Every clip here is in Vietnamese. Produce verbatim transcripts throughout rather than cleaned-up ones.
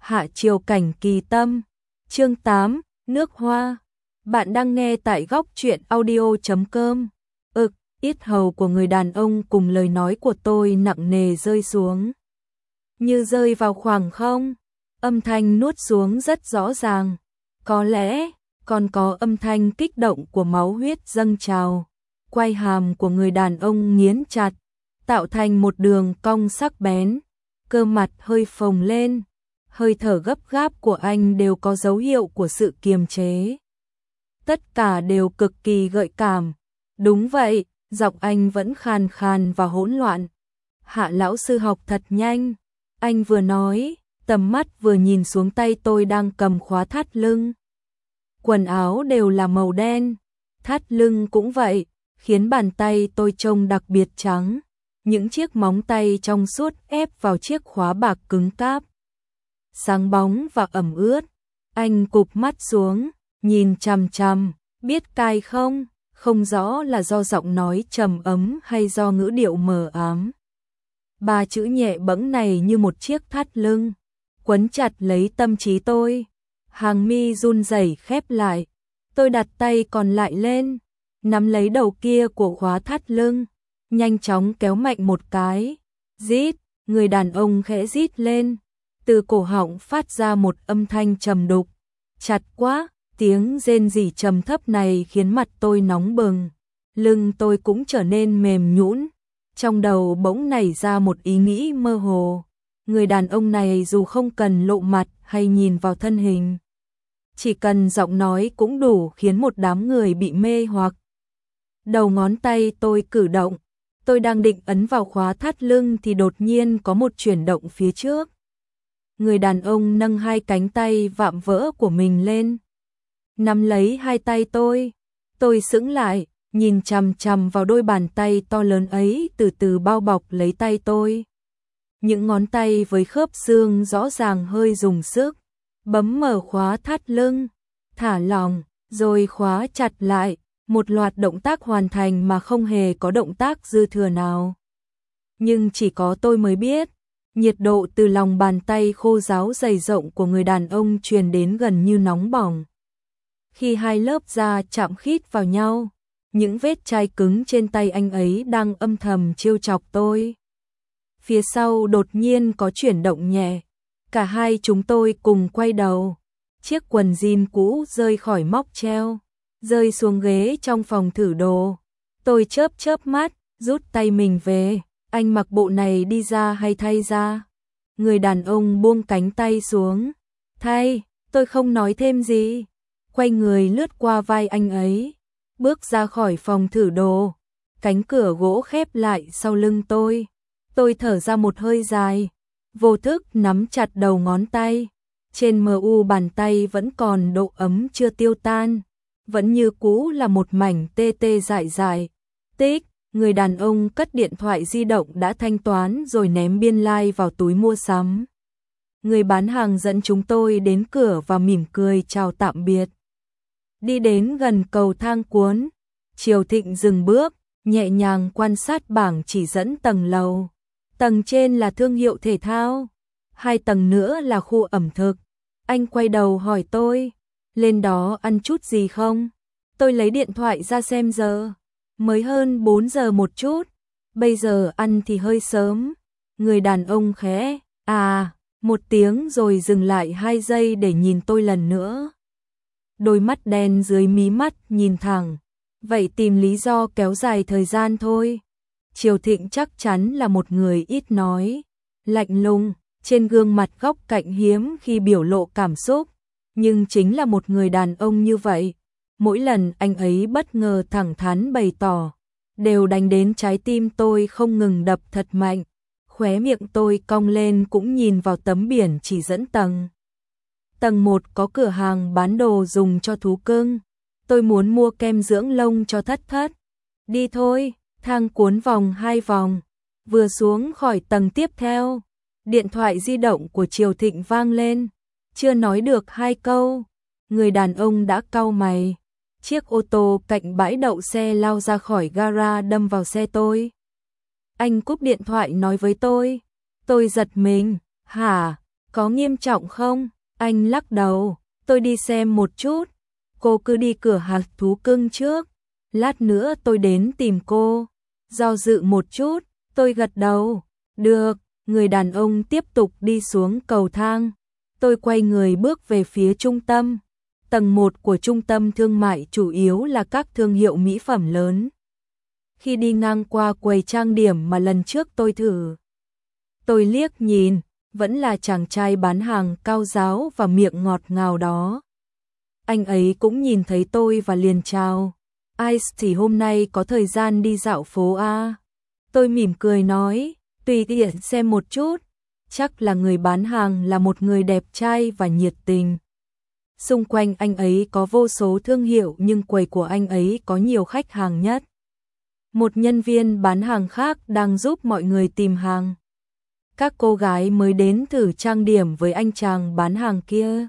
Hạ Triều Cảnh Kỳ Tâm. Chương tám, Nước Hoa. Bạn đang nghe tại góc truyện audio chấm com. Ực, yết hầu của người đàn ông cùng lời nói của tôi nặng nề rơi xuống. Như rơi vào khoảng không. Âm thanh nuốt xuống rất rõ ràng. Có lẽ còn có âm thanh kích động của máu huyết dâng trào. Quai hàm của người đàn ông nghiến chặt, tạo thành một đường cong sắc bén. Cơ mặt hơi phồng lên. Hơi thở gấp gáp của anh đều có dấu hiệu của sự kiềm chế. Tất cả đều cực kỳ gợi cảm. Đúng vậy, giọng anh vẫn khàn khàn và hỗn loạn. Hạ lão sư học thật nhanh. Anh vừa nói, tầm mắt vừa nhìn xuống tay tôi đang cầm khóa thắt lưng. Quần áo đều là màu đen, thắt lưng cũng vậy, khiến bàn tay tôi trông đặc biệt trắng. Những chiếc móng tay trong suốt ép vào chiếc khóa bạc cứng cáp. Sáng bóng và ẩm ướt. Anh cụp mắt xuống, nhìn chằm chằm, biết cai không? Không rõ là do giọng nói trầm ấm hay do ngữ điệu mờ ám. Ba chữ nhẹ bẫng này như một chiếc thắt lưng, quấn chặt lấy tâm trí tôi. Hàng mi run rẩy khép lại. Tôi đặt tay còn lại lên, nắm lấy đầu kia của khóa thắt lưng, nhanh chóng kéo mạnh một cái. Rít, người đàn ông khẽ rít lên. Từ cổ họng phát ra một âm thanh trầm đục. Chặt quá, tiếng rên rỉ trầm thấp này khiến mặt tôi nóng bừng. Lưng tôi cũng trở nên mềm nhũn. Trong đầu bỗng nảy ra một ý nghĩ mơ hồ. Người đàn ông này dù không cần lộ mặt hay nhìn vào thân hình, chỉ cần giọng nói cũng đủ khiến một đám người bị mê hoặc. Đầu ngón tay tôi cử động. Tôi đang định ấn vào khóa thắt lưng thì đột nhiên có một chuyển động phía trước. Người đàn ông nâng hai cánh tay vạm vỡ của mình lên, nắm lấy hai tay tôi. Tôi sững lại, nhìn chằm chằm vào đôi bàn tay to lớn ấy từ từ bao bọc lấy tay tôi. Những ngón tay với khớp xương rõ ràng hơi dùng sức, bấm mở khóa thắt lưng, thả lỏng, rồi khóa chặt lại. Một loạt động tác hoàn thành mà không hề có động tác dư thừa nào. Nhưng chỉ có tôi mới biết, nhiệt độ từ lòng bàn tay khô ráo dày rộng của người đàn ông truyền đến gần như nóng bỏng. Khi hai lớp da chạm khít vào nhau, những vết chai cứng trên tay anh ấy đang âm thầm trêu chọc tôi. Phía sau đột nhiên có chuyển động nhẹ, cả hai chúng tôi cùng quay đầu. Chiếc quần jean cũ rơi khỏi móc treo, rơi xuống ghế trong phòng thử đồ. Tôi chớp chớp mắt, rút tay mình về. Anh mặc bộ này đi ra hay thay ra? Người đàn ông buông cánh tay xuống. Thay, tôi không nói thêm gì. Quay người lướt qua vai anh ấy, bước ra khỏi phòng thử đồ. Cánh cửa gỗ khép lại sau lưng tôi. Tôi thở ra một hơi dài, vô thức nắm chặt đầu ngón tay. Trên mờ u bàn tay vẫn còn độ ấm chưa tiêu tan, vẫn như cũ là một mảnh tê tê dại dại. Tích, người đàn ông cất điện thoại di động đã thanh toán rồi ném biên lai like vào túi mua sắm. Người bán hàng dẫn chúng tôi đến cửa và mỉm cười chào tạm biệt. Đi đến gần cầu thang cuốn, Triều Thịnh dừng bước, nhẹ nhàng quan sát bảng chỉ dẫn tầng lầu. Tầng trên là thương hiệu thể thao, hai tầng nữa là khu ẩm thực. Anh quay đầu hỏi tôi, lên đó ăn chút gì không? Tôi lấy điện thoại ra xem giờ, mới hơn bốn giờ một chút, bây giờ ăn thì hơi sớm. Người đàn ông khẽ, à, một tiếng rồi dừng lại hai giây để nhìn tôi lần nữa. Đôi mắt đen dưới mí mắt nhìn thẳng, vậy tìm lý do kéo dài thời gian thôi. Triều Thịnh chắc chắn là một người ít nói, lạnh lùng, trên gương mặt góc cạnh hiếm khi biểu lộ cảm xúc. Nhưng chính là một người đàn ông như vậy, mỗi lần anh ấy bất ngờ thẳng thắn bày tỏ, đều đánh đến trái tim tôi không ngừng đập thật mạnh. Khóe miệng tôi cong lên cũng nhìn vào tấm biển chỉ dẫn tầng. Tầng một có cửa hàng bán đồ dùng cho thú cưng. Tôi muốn mua kem dưỡng lông cho Thất Thất. Đi thôi, thang cuốn vòng hai vòng. Vừa xuống khỏi tầng tiếp theo, điện thoại di động của Triều Thịnh vang lên. Chưa nói được hai câu, người đàn ông đã cau mày. Chiếc ô tô cạnh bãi đậu xe lao ra khỏi gara đâm vào xe tôi. Anh cúp điện thoại nói với tôi. Tôi giật mình, hả? Có nghiêm trọng không? Anh lắc đầu, tôi đi xem một chút. Cô cứ đi cửa hàng thú cưng trước, lát nữa tôi đến tìm cô. Do dự một chút, tôi gật đầu. Được, người đàn ông tiếp tục đi xuống cầu thang. Tôi quay người bước về phía trung tâm. Tầng một của trung tâm thương mại chủ yếu là các thương hiệu mỹ phẩm lớn. Khi đi ngang qua quầy trang điểm mà lần trước tôi thử, tôi liếc nhìn, vẫn là chàng trai bán hàng cao ráo và miệng ngọt ngào đó. Anh ấy cũng nhìn thấy tôi và liền chào. Ice thì hôm nay có thời gian đi dạo phố à? Tôi mỉm cười nói, tùy tiện xem một chút. Chắc là người bán hàng là một người đẹp trai và nhiệt tình. Xung quanh anh ấy có vô số thương hiệu nhưng quầy của anh ấy có nhiều khách hàng nhất. Một nhân viên bán hàng khác đang giúp mọi người tìm hàng. Các cô gái mới đến thử trang điểm với anh chàng bán hàng kia.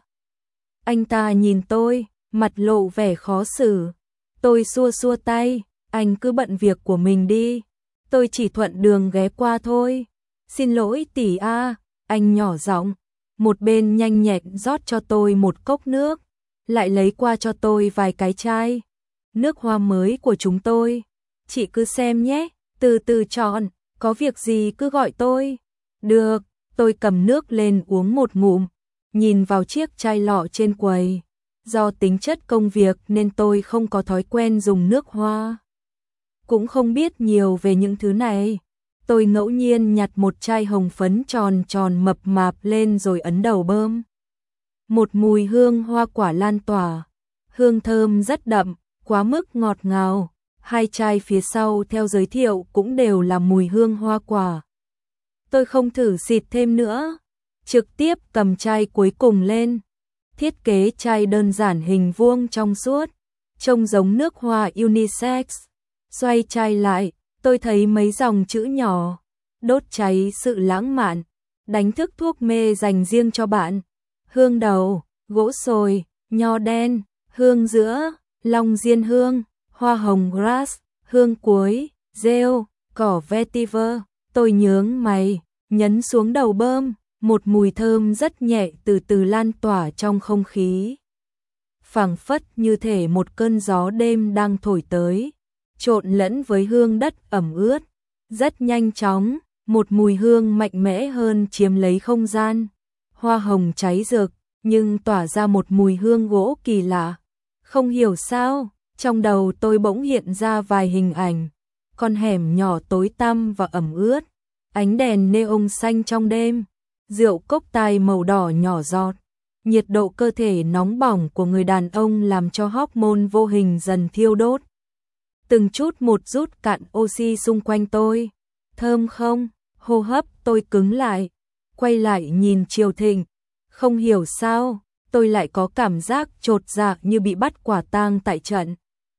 Anh ta nhìn tôi, mặt lộ vẻ khó xử. Tôi xua xua tay, anh cứ bận việc của mình đi. Tôi chỉ thuận đường ghé qua thôi. Xin lỗi tỷ a, anh nhỏ giọng. Một bên nhanh nhẹn rót cho tôi một cốc nước, lại lấy qua cho tôi vài cái chai. Nước hoa mới của chúng tôi. Chị cứ xem nhé, từ từ chọn, có việc gì cứ gọi tôi. Được, tôi cầm nước lên uống một ngụm, nhìn vào chiếc chai lọ trên quầy. Do tính chất công việc nên tôi không có thói quen dùng nước hoa. Cũng không biết nhiều về những thứ này. Tôi ngẫu nhiên nhặt một chai hồng phấn tròn tròn mập mạp lên rồi ấn đầu bơm. Một mùi hương hoa quả lan tỏa, hương thơm rất đậm, quá mức ngọt ngào. Hai chai phía sau theo giới thiệu cũng đều là mùi hương hoa quả. Tôi không thử xịt thêm nữa, trực tiếp cầm chai cuối cùng lên. Thiết kế chai đơn giản hình vuông trong suốt, trông giống nước hoa unisex. Xoay chai lại, tôi thấy mấy dòng chữ nhỏ, đốt cháy sự lãng mạn, đánh thức thuốc mê dành riêng cho bạn. Hương đầu, gỗ sồi, nho đen, hương giữa, long diên hương, hoa hồng grass, hương cuối, rêu, cỏ vetiver. Tôi nhướng mày, nhấn xuống đầu bơm, một mùi thơm rất nhẹ từ từ lan tỏa trong không khí. Phảng phất như thể một cơn gió đêm đang thổi tới, trộn lẫn với hương đất ẩm ướt. Rất nhanh chóng, một mùi hương mạnh mẽ hơn chiếm lấy không gian. Hoa hồng cháy rực, nhưng tỏa ra một mùi hương gỗ kỳ lạ. Không hiểu sao, trong đầu tôi bỗng hiện ra vài hình ảnh. Con hẻm nhỏ tối tăm và ẩm ướt, ánh đèn neon xanh trong đêm, rượu cốc tài màu đỏ nhỏ giọt. Nhiệt độ cơ thể nóng bỏng của người đàn ông làm cho hormone vô hình dần thiêu đốt. Từng chút một rút cạn oxy xung quanh tôi. Thơm không? Hô hấp tôi cứng lại. Quay lại nhìn Triều Thịnh. Không hiểu sao, tôi lại có cảm giác chột dạ như bị bắt quả tang tại trận.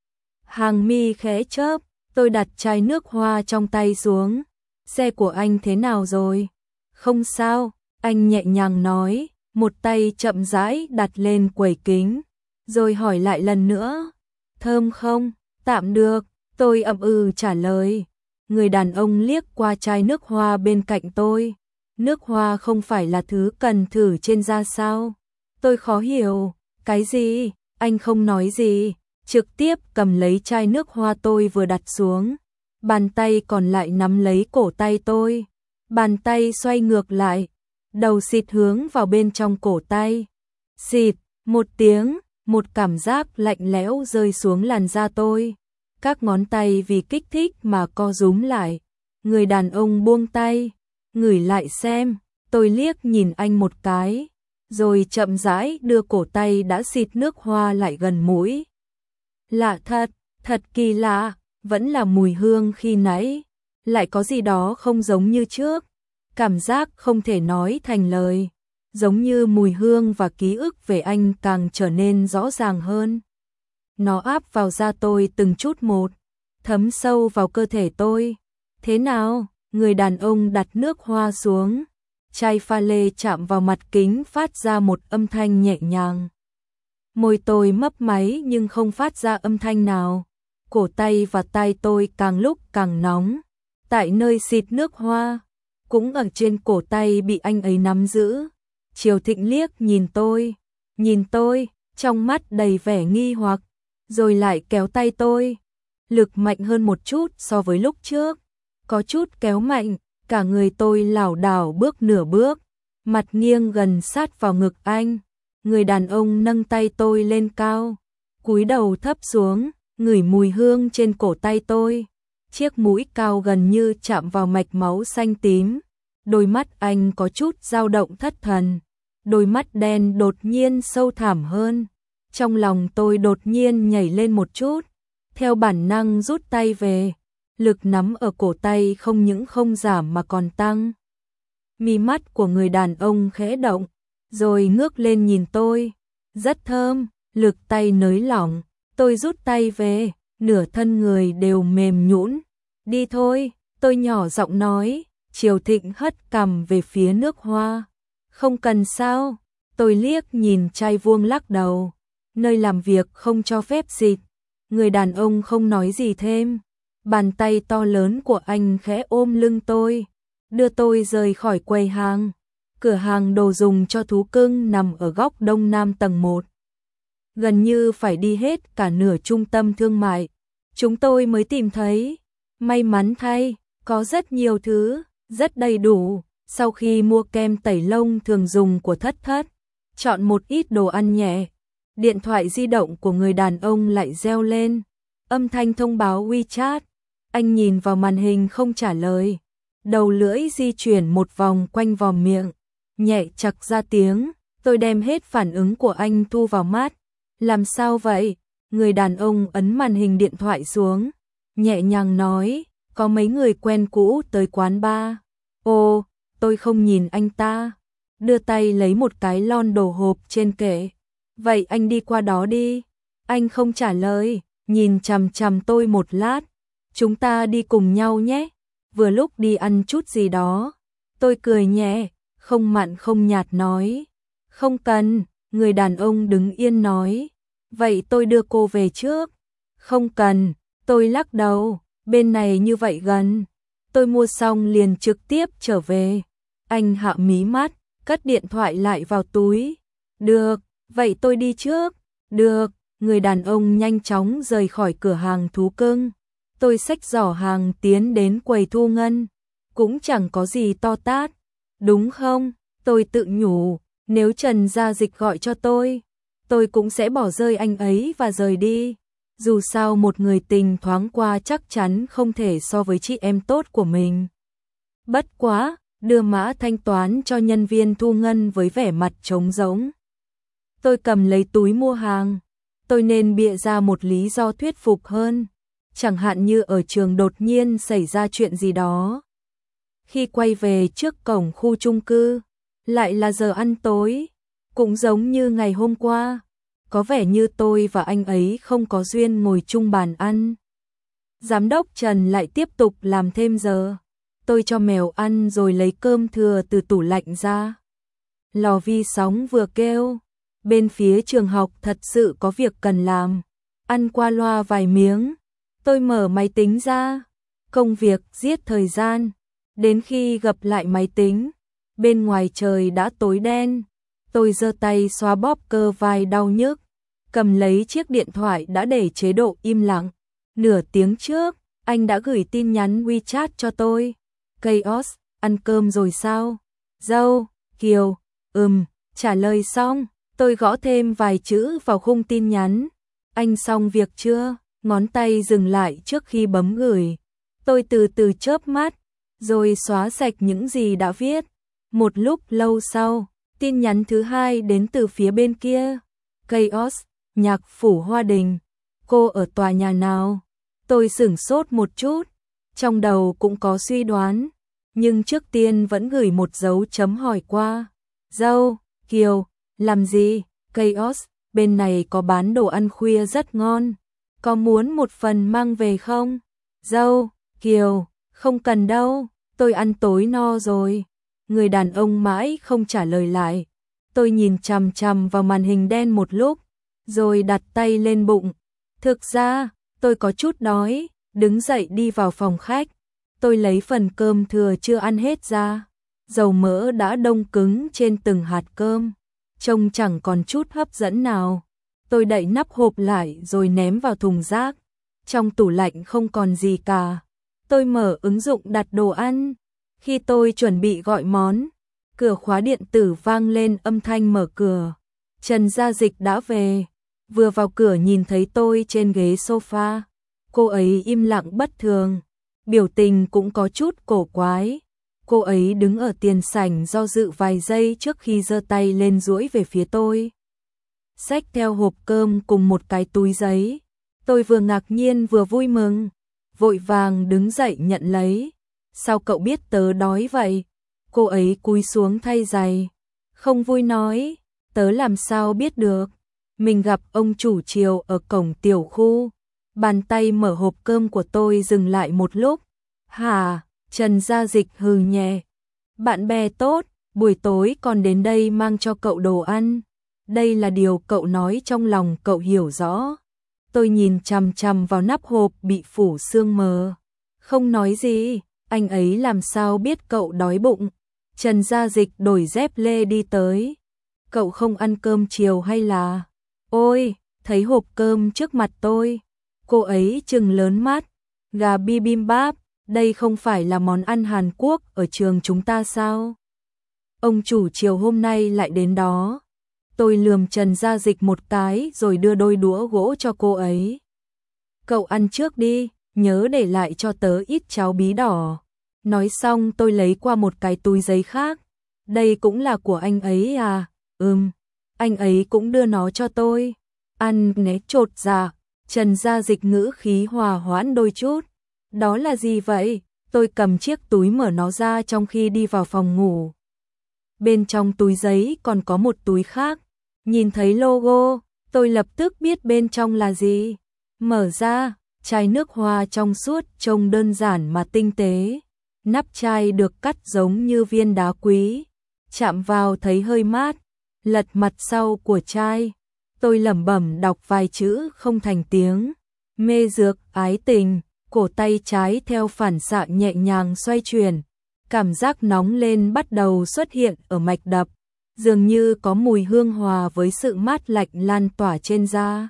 Hàng mi khẽ chớp, tôi đặt chai nước hoa trong tay xuống. Xe của anh thế nào rồi? Không sao, anh nhẹ nhàng nói, một tay chậm rãi đặt lên quầy kính, rồi hỏi lại lần nữa. Thơm không? Tạm được, tôi ậm ừ trả lời. Người đàn ông liếc qua chai nước hoa bên cạnh tôi. Nước hoa không phải là thứ cần thử trên da sao? Tôi khó hiểu, cái gì? Anh không nói gì, trực tiếp cầm lấy chai nước hoa tôi vừa đặt xuống. Bàn tay còn lại nắm lấy cổ tay tôi. Bàn tay xoay ngược lại, đầu xịt hướng vào bên trong cổ tay. Xịt, một tiếng, một cảm giác lạnh lẽo rơi xuống làn da tôi. Các ngón tay vì kích thích mà co rúm lại. Người đàn ông buông tay, ngửi lại xem. Tôi liếc nhìn anh một cái, rồi chậm rãi đưa cổ tay đã xịt nước hoa lại gần mũi. Lạ thật, thật kỳ lạ, vẫn là mùi hương khi nãy, lại có gì đó không giống như trước. Cảm giác không thể nói thành lời, giống như mùi hương và ký ức về anh càng trở nên rõ ràng hơn. Nó áp vào da tôi từng chút một, thấm sâu vào cơ thể tôi. Thế nào? Người đàn ông đặt nước hoa xuống. Chai pha lê chạm vào mặt kính phát ra một âm thanh nhẹ nhàng. Môi tôi mấp máy nhưng không phát ra âm thanh nào. Cổ tay và tai tôi càng lúc càng nóng. Tại nơi xịt nước hoa, cũng ở trên cổ tay bị anh ấy nắm giữ. Triều Thịnh liếc nhìn tôi, nhìn tôi, trong mắt đầy vẻ nghi hoặc, rồi lại kéo tay tôi. Lực mạnh hơn một chút so với lúc trước, có chút kéo mạnh, cả người tôi lảo đảo bước nửa bước, mặt nghiêng gần sát vào ngực anh. Người đàn ông nâng tay tôi lên cao, cúi đầu thấp xuống, ngửi mùi hương trên cổ tay tôi. Chiếc mũi cao gần như chạm vào mạch máu xanh tím. Đôi mắt anh có chút dao động thất thần. Đôi mắt đen đột nhiên sâu thẳm hơn. Trong lòng tôi đột nhiên nhảy lên một chút. Theo bản năng rút tay về. Lực nắm ở cổ tay không những không giảm mà còn tăng. Mí mắt của người đàn ông khẽ động, rồi ngước lên nhìn tôi. Rất thơm, lực tay nới lỏng. Tôi rút tay về, nửa thân người đều mềm nhũn. Đi thôi, tôi nhỏ giọng nói. Triều Thịnh hất cằm về phía nước hoa. Không cần sao? Tôi liếc nhìn chai vuông lắc đầu. Nơi làm việc không cho phép xịt. Người đàn ông không nói gì thêm. Bàn tay to lớn của anh khẽ ôm lưng tôi, đưa tôi rời khỏi quầy hàng. Cửa hàng đồ dùng cho thú cưng nằm ở góc đông nam tầng một. Gần như phải đi hết cả nửa trung tâm thương mại. Chúng tôi mới tìm thấy. May mắn thay, có rất nhiều thứ, rất đầy đủ. Sau khi mua kem tẩy lông thường dùng của Thất Thất, chọn một ít đồ ăn nhẹ. Điện thoại di động của người đàn ông lại reo lên. Âm thanh thông báo WeChat. Anh nhìn vào màn hình không trả lời. Đầu lưỡi di chuyển một vòng quanh vòm miệng. Nhẹ chặt ra tiếng. Tôi đem hết phản ứng của anh thu vào mắt. Làm sao vậy? Người đàn ông ấn màn hình điện thoại xuống. Nhẹ nhàng nói. Có mấy người quen cũ tới quán bar. Ồ, tôi không nhìn anh ta. Đưa tay lấy một cái lon đồ hộp trên kệ. Vậy anh đi qua đó đi. Anh không trả lời. Nhìn chằm chằm tôi một lát. Chúng ta đi cùng nhau nhé. Vừa lúc đi ăn chút gì đó. Tôi cười nhẹ, không mặn không nhạt nói. Không cần, người đàn ông đứng yên nói. Vậy tôi đưa cô về trước. Không cần, tôi lắc đầu, bên này như vậy gần. Tôi mua xong liền trực tiếp trở về. Anh hạ mí mắt, cất điện thoại lại vào túi. Được, vậy tôi đi trước. Được, người đàn ông nhanh chóng rời khỏi cửa hàng thú cưng. Tôi xách giỏ hàng tiến đến quầy thu ngân. Cũng chẳng có gì to tát. Đúng không? Tôi tự nhủ, nếu Trần Gia Dịch gọi cho tôi, tôi cũng sẽ bỏ rơi anh ấy và rời đi. Dù sao một người tình thoáng qua chắc chắn không thể so với chị em tốt của mình. Bất quá, đưa mã thanh toán cho nhân viên thu ngân với vẻ mặt trống rỗng. Tôi cầm lấy túi mua hàng. Tôi nên bịa ra một lý do thuyết phục hơn. Chẳng hạn như ở trường đột nhiên xảy ra chuyện gì đó. Khi quay về trước cổng khu chung cư, lại là giờ ăn tối, cũng giống như ngày hôm qua, có vẻ như tôi và anh ấy không có duyên ngồi chung bàn ăn. Giám đốc Trần lại tiếp tục làm thêm giờ. Tôi cho mèo ăn rồi lấy cơm thừa từ tủ lạnh ra. Lò vi sóng vừa kêu, bên phía trường học thật sự có việc cần làm. Ăn qua loa vài miếng. Tôi mở máy tính ra, công việc giết thời gian, đến khi gặp lại máy tính, bên ngoài trời đã tối đen. Tôi giơ tay xoa bóp cơ vai đau nhức, cầm lấy chiếc điện thoại đã để chế độ im lặng. Nửa tiếng trước, anh đã gửi tin nhắn WeChat cho tôi. Chaos, ăn cơm rồi sao? Dâu, Kiều, ừm, trả lời xong, tôi gõ thêm vài chữ vào khung tin nhắn. Anh xong việc chưa? Ngón tay dừng lại trước khi bấm gửi. Tôi từ từ chớp mắt, rồi xóa sạch những gì đã viết. Một lúc lâu sau, tin nhắn thứ hai đến từ phía bên kia. Chaos, Nhạc Phủ Hoa Đình. Cô ở tòa nhà nào? Tôi sửng sốt một chút, trong đầu cũng có suy đoán, nhưng trước tiên vẫn gửi một dấu chấm hỏi qua. Dâu, Kiều, làm gì? Chaos, bên này có bán đồ ăn khuya rất ngon. Có muốn một phần mang về không? Dâu, Kiều, không cần đâu, tôi ăn tối no rồi. Người đàn ông mãi không trả lời lại. Tôi nhìn chằm chằm vào màn hình đen một lúc, rồi đặt tay lên bụng. Thực ra, tôi có chút đói, đứng dậy đi vào phòng khách. Tôi lấy phần cơm thừa chưa ăn hết ra, dầu mỡ đã đông cứng trên từng hạt cơm, trông chẳng còn chút hấp dẫn nào. Tôi đậy nắp hộp lại rồi ném vào thùng rác. Trong tủ lạnh không còn gì cả. Tôi mở ứng dụng đặt đồ ăn. Khi tôi chuẩn bị gọi món, cửa khóa điện tử vang lên âm thanh mở cửa. Trần Gia Dịch đã về. Vừa vào cửa nhìn thấy tôi trên ghế sofa. Cô ấy im lặng bất thường, biểu tình cũng có chút cổ quái. Cô ấy đứng ở tiền sảnh do dự vài giây trước khi giơ tay lên duỗi về phía tôi. Xách theo hộp cơm cùng một cái túi giấy. Tôi vừa ngạc nhiên vừa vui mừng, vội vàng đứng dậy nhận lấy. Sao cậu biết tớ đói vậy? Cô ấy cúi xuống thay giày. Không vui nói, tớ làm sao biết được. Mình gặp ông chủ chiều ở cổng tiểu khu. Bàn tay mở hộp cơm của tôi dừng lại một lúc. Hả? Trần Gia Dịch hừ nhẹ. Bạn bè tốt, buổi tối còn đến đây mang cho cậu đồ ăn. Đây là điều cậu nói trong lòng cậu hiểu rõ. Tôi nhìn chằm chằm vào nắp hộp bị phủ sương mờ. Không nói gì, anh ấy làm sao biết cậu đói bụng. Trần Gia Dịch đổi dép lê đi tới. Cậu không ăn cơm chiều hay là... Ôi, thấy hộp cơm trước mặt tôi. Cô ấy trừng lớn mắt. Gà bibimbap, đây không phải là món ăn Hàn Quốc ở trường chúng ta sao? Ông chủ chiều hôm nay lại đến đó. Tôi lườm Trần Gia Dịch một cái rồi đưa đôi đũa gỗ cho cô ấy. Cậu ăn trước đi, nhớ để lại cho tớ ít cháo bí đỏ. Nói xong tôi lấy qua một cái túi giấy khác. Đây cũng là của anh ấy à? Ừm, anh ấy cũng đưa nó cho tôi. Ăn né chột dạ. Trần Gia Dịch ngữ khí hòa hoãn đôi chút. Đó là gì vậy? Tôi cầm chiếc túi mở nó ra trong khi đi vào phòng ngủ. Bên trong túi giấy còn có một túi khác. Nhìn thấy logo, tôi lập tức biết bên trong là gì. Mở ra, chai nước hoa trong suốt trông đơn giản mà tinh tế. Nắp chai được cắt giống như viên đá quý. Chạm vào thấy hơi mát. Lật mặt sau của chai. Tôi lẩm bẩm đọc vài chữ không thành tiếng. Mê dược, ái tình. Cổ tay trái theo phản xạ nhẹ nhàng xoay chuyển. Cảm giác nóng lên bắt đầu xuất hiện ở mạch đập. Dường như có mùi hương hòa với sự mát lạnh lan tỏa trên da.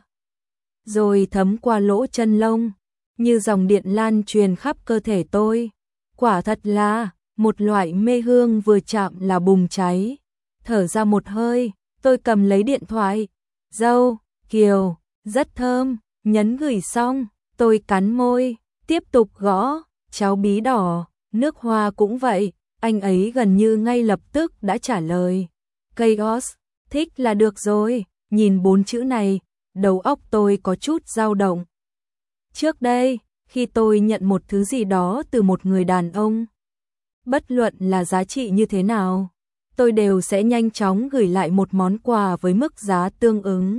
Rồi thấm qua lỗ chân lông. Như dòng điện lan truyền khắp cơ thể tôi. Quả thật là một loại mê hương vừa chạm là bùng cháy. Thở ra một hơi, tôi cầm lấy điện thoại. Dâu, Kiều, rất thơm. Nhấn gửi xong, tôi cắn môi. Tiếp tục gõ, cháo bí đỏ, nước hoa cũng vậy, anh ấy gần như ngay lập tức đã trả lời. Chaos, thích là được rồi, nhìn bốn chữ này, đầu óc tôi có chút dao động. Trước đây, khi tôi nhận một thứ gì đó từ một người đàn ông, bất luận là giá trị như thế nào, tôi đều sẽ nhanh chóng gửi lại một món quà với mức giá tương ứng.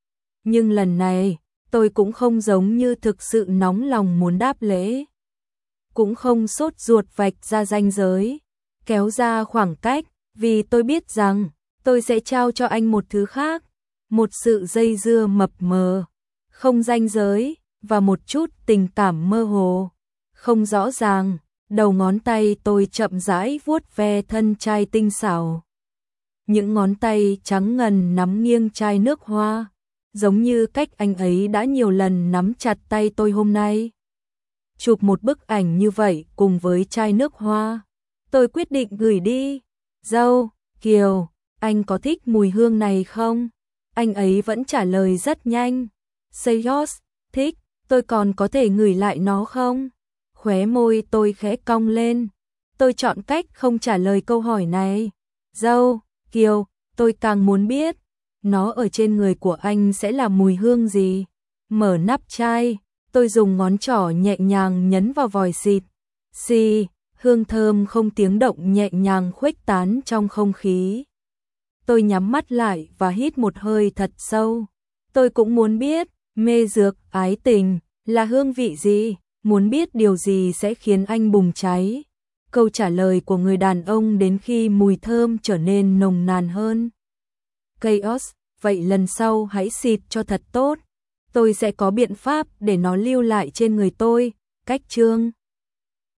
Nhưng lần này, tôi cũng không giống như thực sự nóng lòng muốn đáp lễ. Cũng không sốt ruột vạch ra ranh giới, kéo ra khoảng cách, vì tôi biết rằng tôi sẽ trao cho anh một thứ khác, một sự dây dưa mập mờ, không ranh giới, và một chút tình cảm mơ hồ, không rõ ràng. Đầu ngón tay tôi chậm rãi vuốt ve thân chai tinh xảo. Những ngón tay trắng ngần nắm nghiêng chai nước hoa. Giống như cách anh ấy đã nhiều lần nắm chặt tay tôi hôm nay. Chụp một bức ảnh như vậy cùng với chai nước hoa. Tôi quyết định gửi đi. Dâu, Kiều, anh có thích mùi hương này không? Anh ấy vẫn trả lời rất nhanh. Say yes, thích, tôi còn có thể gửi lại nó không? Khóe môi tôi khẽ cong lên. Tôi chọn cách không trả lời câu hỏi này. Dâu, Kiều, tôi càng muốn biết. Nó ở trên người của anh sẽ là mùi hương gì? Mở nắp chai, tôi dùng ngón trỏ nhẹ nhàng nhấn vào vòi xịt. Xì, hương thơm không tiếng động nhẹ nhàng khuếch tán trong không khí. Tôi nhắm mắt lại và hít một hơi thật sâu. Tôi cũng muốn biết, mê dược, ái tình, là hương vị gì? Muốn biết điều gì sẽ khiến anh bùng cháy? Câu trả lời của người đàn ông đến khi mùi thơm trở nên nồng nàn hơn. Chaos, vậy lần sau hãy xịt cho thật tốt. Tôi sẽ có biện pháp để nó lưu lại trên người tôi. Cách chương